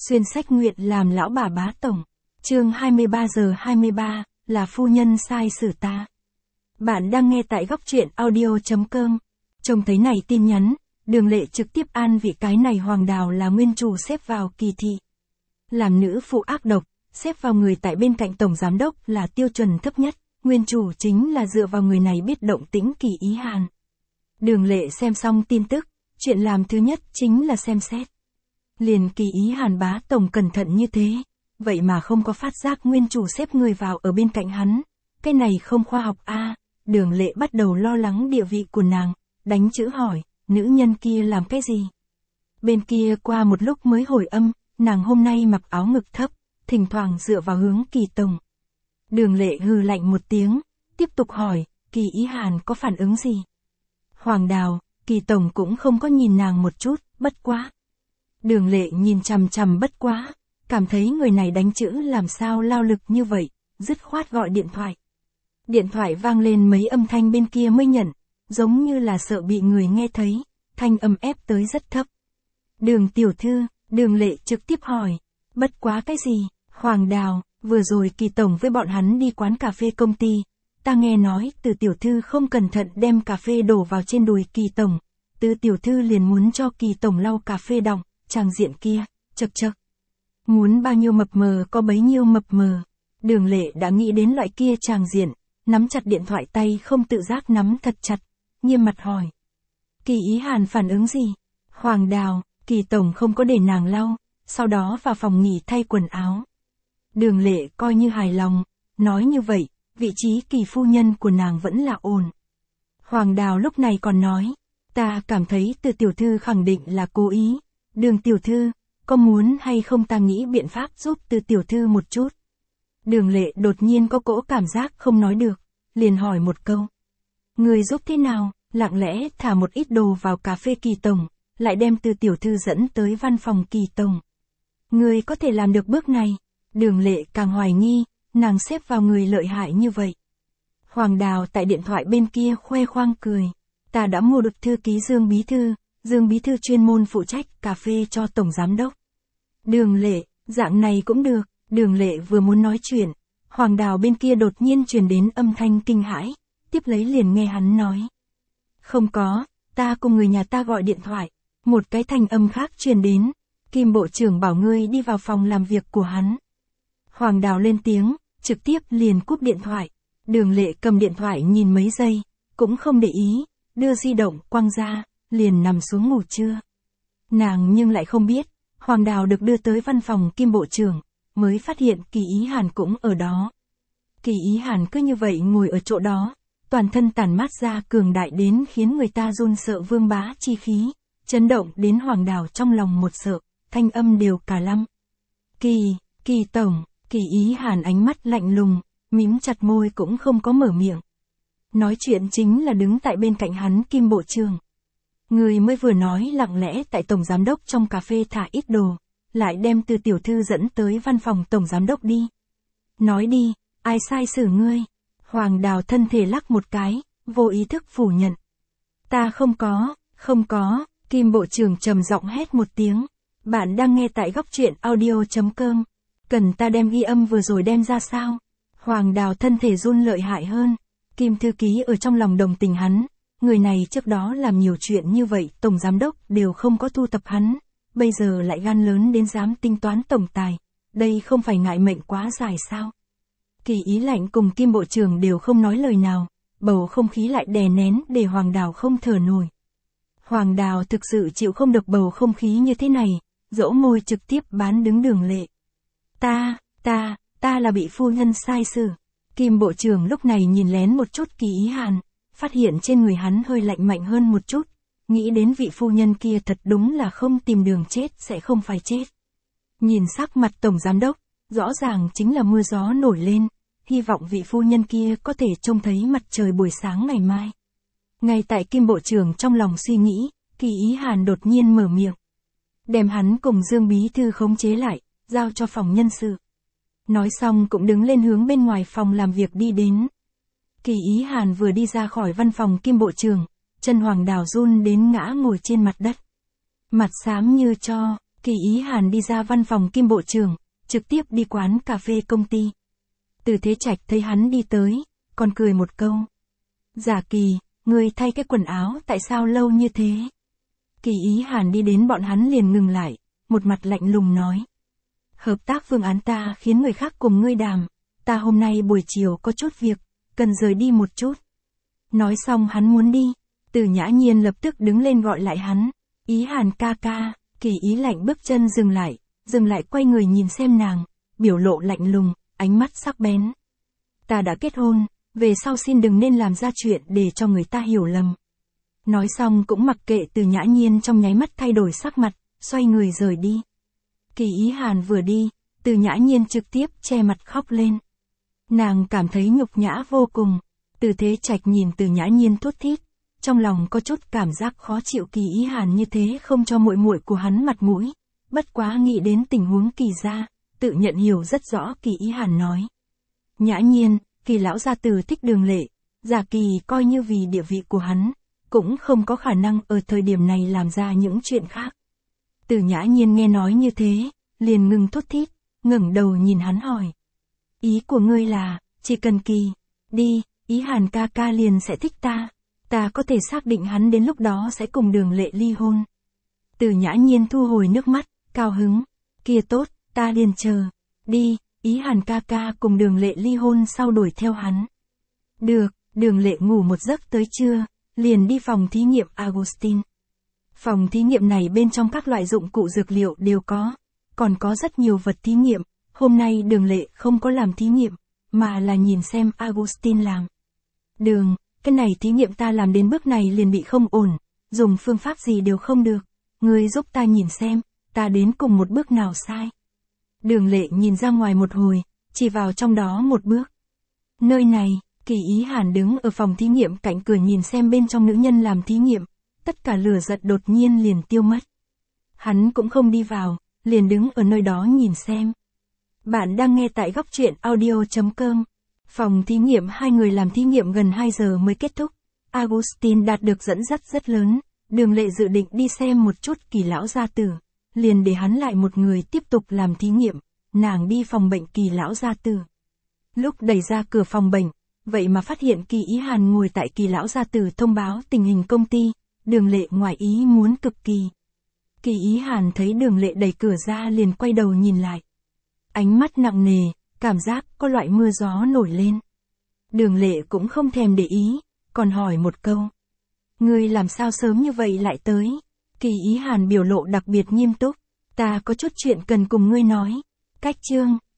Xuyên sách nguyện làm lão bà bá tổng. Chương 23 giờ 23, là phu nhân sai xử ta. Bạn đang nghe tại góc truyện audio.com. Trông thấy này tin nhắn, Đường Lệ trực tiếp an vị cái này Hoàng Đào là nguyên chủ xếp vào kỳ thị. Làm nữ phụ ác độc, xếp vào người tại bên cạnh tổng giám đốc là tiêu chuẩn thấp nhất, nguyên chủ chính là dựa vào người này biết động tĩnh Kỳ Ý Hàn. Đường Lệ xem xong tin tức, chuyện làm thứ nhất chính là xem xét. Liền Kỳ Ý Hàn bá tổng cẩn thận như thế, vậy mà không có phát giác nguyên chủ xếp người vào ở bên cạnh hắn, cái này không khoa học a. Đường Lệ bắt đầu lo lắng địa vị của nàng, đánh chữ hỏi, nữ nhân kia làm cái gì? Bên kia qua một lúc mới hồi âm, nàng hôm nay mặc áo ngực thấp, thỉnh thoảng dựa vào hướng Kỳ tổng. Đường Lệ hừ lạnh một tiếng, tiếp tục hỏi, Kỳ Ý Hàn có phản ứng gì? Hoàng Đào, Kỳ tổng cũng không có nhìn nàng một chút, bất quá. Đường Lệ nhìn chằm chằm bất quá, cảm thấy người này đánh chữ làm sao lao lực như vậy, dứt khoát gọi điện thoại. Điện thoại vang lên mấy âm thanh bên kia mới nhận, giống như là sợ bị người nghe thấy, thanh âm ép tới rất thấp. Đường tiểu thư, Đường Lệ trực tiếp hỏi, bất quá cái gì? Hoàng Đào, vừa rồi Kỳ tổng với bọn hắn đi quán cà phê công ty, ta nghe nói Từ tiểu thư không cẩn thận đem cà phê đổ vào trên đùi Kỳ tổng, Từ tiểu thư liền muốn cho Kỳ tổng lau cà phê đọng, tràng diện kia, chậc chậc. Muốn bao nhiêu mập mờ có bấy nhiêu mập mờ. Đường Lệ đã nghĩ đến loại kia tràng diện, nắm chặt điện thoại tay không tự giác nắm thật chặt, nghiêm mặt hỏi. Kỳ Ý Hàn phản ứng gì? Hoàng Đào, Kỳ tổng không có để nàng lau, sau đó vào phòng nghỉ thay quần áo. Đường Lệ coi như hài lòng, nói như vậy, vị trí Kỳ phu nhân của nàng vẫn là ổn. Hoàng Đào lúc này còn nói, ta cảm thấy Từ tiểu thư khẳng định là cố ý. Đường tiểu thư, có muốn hay không ta nghĩ biện pháp giúp Từ tiểu thư một chút? Đường Lệ đột nhiên có cỗ cảm giác không nói được, liền hỏi một câu. Người giúp thế nào? Lặng lẽ thả một ít đồ vào cà phê Kỳ tổng, lại đem Từ tiểu thư dẫn tới văn phòng Kỳ tổng. Người có thể làm được bước này? Đường Lệ càng hoài nghi, nàng xếp vào người lợi hại như vậy. Hoàng Đào tại điện thoại bên kia khoe khoang cười. Ta đã mua được thư ký Dương bí thư. Dương bí thư chuyên môn phụ trách cà phê cho tổng giám đốc. Đường Lệ, dạng này cũng được. Đường Lệ vừa muốn nói chuyện, Hoàng Đào bên kia đột nhiên truyền đến âm thanh kinh hãi, tiếp lấy liền nghe hắn nói. Không có, ta cùng người nhà ta gọi điện thoại, một cái thanh âm khác truyền đến, Kim bộ trưởng bảo ngươi đi vào phòng làm việc của hắn. Hoàng Đào lên tiếng, trực tiếp liền cúp điện thoại. Đường Lệ cầm điện thoại nhìn mấy giây, cũng không để ý, đưa di động quăng ra, liền nằm xuống ngủ trưa. Nàng nhưng lại không biết, Hoàng Đào được đưa tới văn phòng Kim bộ trưởng, mới phát hiện Kỳ Ý Hàn cũng ở đó. Kỳ Ý Hàn cứ như vậy ngồi ở chỗ đó, toàn thân tản mát ra cường đại đến khiến người ta run sợ vương bá chi khí, chấn động đến Hoàng Đào trong lòng một sợ, thanh âm đều cả lăm. Kỳ tổng, Kỳ Ý Hàn ánh mắt lạnh lùng, mím chặt môi cũng không có mở miệng. Nói chuyện chính là đứng tại bên cạnh hắn Kim bộ trưởng. Người mới vừa nói lặng lẽ tại tổng giám đốc trong cà phê thả ít đồ, lại đem Từ tiểu thư dẫn tới văn phòng tổng giám đốc đi. Nói đi, ai sai xử ngươi? Hoàng Đào thân thể lắc một cái, vô ý thức phủ nhận. Ta không có, Kim bộ trưởng trầm giọng hét một tiếng. Bạn đang nghe tại góc truyện audio.com. Cần ta đem ghi âm vừa rồi đem ra sao? Hoàng Đào thân thể run lợi hại hơn. Kim thư ký ở trong lòng đồng tình hắn. Người này trước đó làm nhiều chuyện như vậy, tổng giám đốc đều không có thu tập hắn. Bây giờ lại gan lớn đến dám tính toán tổng tài. Đây không phải ngại mệnh quá dài sao? Kỳ Ý Lạnh cùng Kim bộ trưởng đều không nói lời nào. Bầu không khí lại đè nén để Hoàng Đào không thở nổi. Hoàng Đào thực sự chịu không được bầu không khí như thế này, dỗ môi trực tiếp bán đứng Đường Lệ. Ta là bị phu nhân sai xử. Kim bộ trưởng lúc này nhìn lén một chút Kỳ Ý Hàn, phát hiện trên người hắn hơi lạnh mạnh hơn một chút, nghĩ đến vị phu nhân kia thật đúng là không tìm đường chết sẽ không phải chết. Nhìn sắc mặt tổng giám đốc, rõ ràng chính là mưa gió nổi lên, hy vọng vị phu nhân kia có thể trông thấy mặt trời buổi sáng ngày mai. Ngay tại Kim bộ trưởng trong lòng suy nghĩ, Kỳ Ý Hàn đột nhiên mở miệng. Đem hắn cùng Dương bí thư khống chế lại, giao cho phòng nhân sự. Nói xong cũng đứng lên hướng bên ngoài phòng làm việc đi đến. Kỳ Ý Hàn vừa đi ra khỏi văn phòng Kim bộ trưởng, chân Hoàng Đào run đến ngã ngồi trên mặt đất. Mặt xám như tro, Kỳ Ý Hàn đi ra văn phòng Kim bộ trưởng, trực tiếp đi quán cà phê công ty. Từ Thế Trạch thấy hắn đi tới, còn cười một câu. Giả Kỳ, ngươi thay cái quần áo tại sao lâu như thế? Kỳ Ý Hàn đi đến bọn hắn liền ngừng lại, một mặt lạnh lùng nói. Hợp tác phương án ta khiến người khác cùng ngươi đàm, ta hôm nay buổi chiều có chút việc, cần rời đi một chút. Nói xong hắn muốn đi, Từ Nhã Nhiên lập tức đứng lên gọi lại hắn. Ý Hàn ca ca. Kỳ Ý lạnh bước chân dừng lại quay người nhìn xem nàng, biểu lộ lạnh lùng, ánh mắt sắc bén. Ta đã kết hôn, về sau xin đừng nên làm ra chuyện để cho người ta hiểu lầm. Nói xong cũng mặc kệ Từ Nhã Nhiên trong nháy mắt thay đổi sắc mặt, xoay người rời đi. Kỳ Ý Hàn vừa đi, Từ Nhã Nhiên trực tiếp che mặt khóc lên. Nàng cảm thấy nhục nhã vô cùng. Từ Thế Trạch nhìn Từ Nhã Nhiên thút thít, trong lòng có chút cảm giác khó chịu Kỳ Ý Hàn như thế không cho muội muội của hắn mặt mũi. Bất quá nghĩ đến tình huống Kỳ gia, tự nhận hiểu rất rõ Kỳ Ý Hàn nói. Nhã Nhiên, Kỳ lão gia tử thích Đường Lệ, Giả Kỳ coi như vì địa vị của hắn, cũng không có khả năng ở thời điểm này làm ra những chuyện khác. Từ Nhã Nhiên nghe nói như thế, liền ngừng thút thít, ngẩng đầu nhìn hắn hỏi. Ý của ngươi là, chỉ cần Kỳ đi, Ý Hàn ca ca liền sẽ thích ta. Ta có thể xác định hắn đến lúc đó sẽ cùng Đường Lệ ly hôn. Từ Nhã Nhiên thu hồi nước mắt, cao hứng. Kia tốt, ta liền chờ. Đi, Ý Hàn ca ca cùng Đường Lệ ly hôn sau đuổi theo hắn. Được, Đường Lệ ngủ một giấc tới trưa, liền đi phòng thí nghiệm Augustine. Phòng thí nghiệm này bên trong các loại dụng cụ dược liệu đều có, còn có rất nhiều vật thí nghiệm. Hôm nay Đường Lệ không có làm thí nghiệm, mà là nhìn xem Augustine làm. Cái này thí nghiệm ta làm đến bước này liền bị không ổn, dùng phương pháp gì đều không được, ngươi giúp ta nhìn xem, ta đến cùng một bước nào sai. Đường Lệ nhìn ra ngoài một hồi, chỉ vào trong đó một bước. Nơi này, Kỳ Ý Hàn đứng ở phòng thí nghiệm cạnh cửa nhìn xem bên trong nữ nhân làm thí nghiệm, tất cả lửa giận đột nhiên liền tiêu mất. Hắn cũng không đi vào, liền đứng ở nơi đó nhìn xem. Bạn đang nghe tại góc truyện audio.com. Phòng thí nghiệm hai người làm thí nghiệm gần 2 giờ mới kết thúc. Augustine đạt được dẫn dắt rất lớn, Đường Lệ dự định đi xem một chút Kỳ lão gia tử, liền để hắn lại một người tiếp tục làm thí nghiệm, nàng đi phòng bệnh Kỳ lão gia tử. Lúc đẩy ra cửa phòng bệnh, vậy mà phát hiện Kỳ Ý Hàn ngồi tại Kỳ lão gia tử thông báo tình hình công ty, Đường Lệ ngoài ý muốn cực kỳ. Kỳ Ý Hàn thấy Đường Lệ đẩy cửa ra liền quay đầu nhìn lại. Ánh mắt nặng nề, cảm giác có loại mưa gió nổi lên. Đường Lệ cũng không thèm để ý, còn hỏi một câu. Ngươi làm sao sớm như vậy lại tới? Kỳ Ý Hàn biểu lộ đặc biệt nghiêm túc. Ta có chút chuyện cần cùng ngươi nói. Cách chương.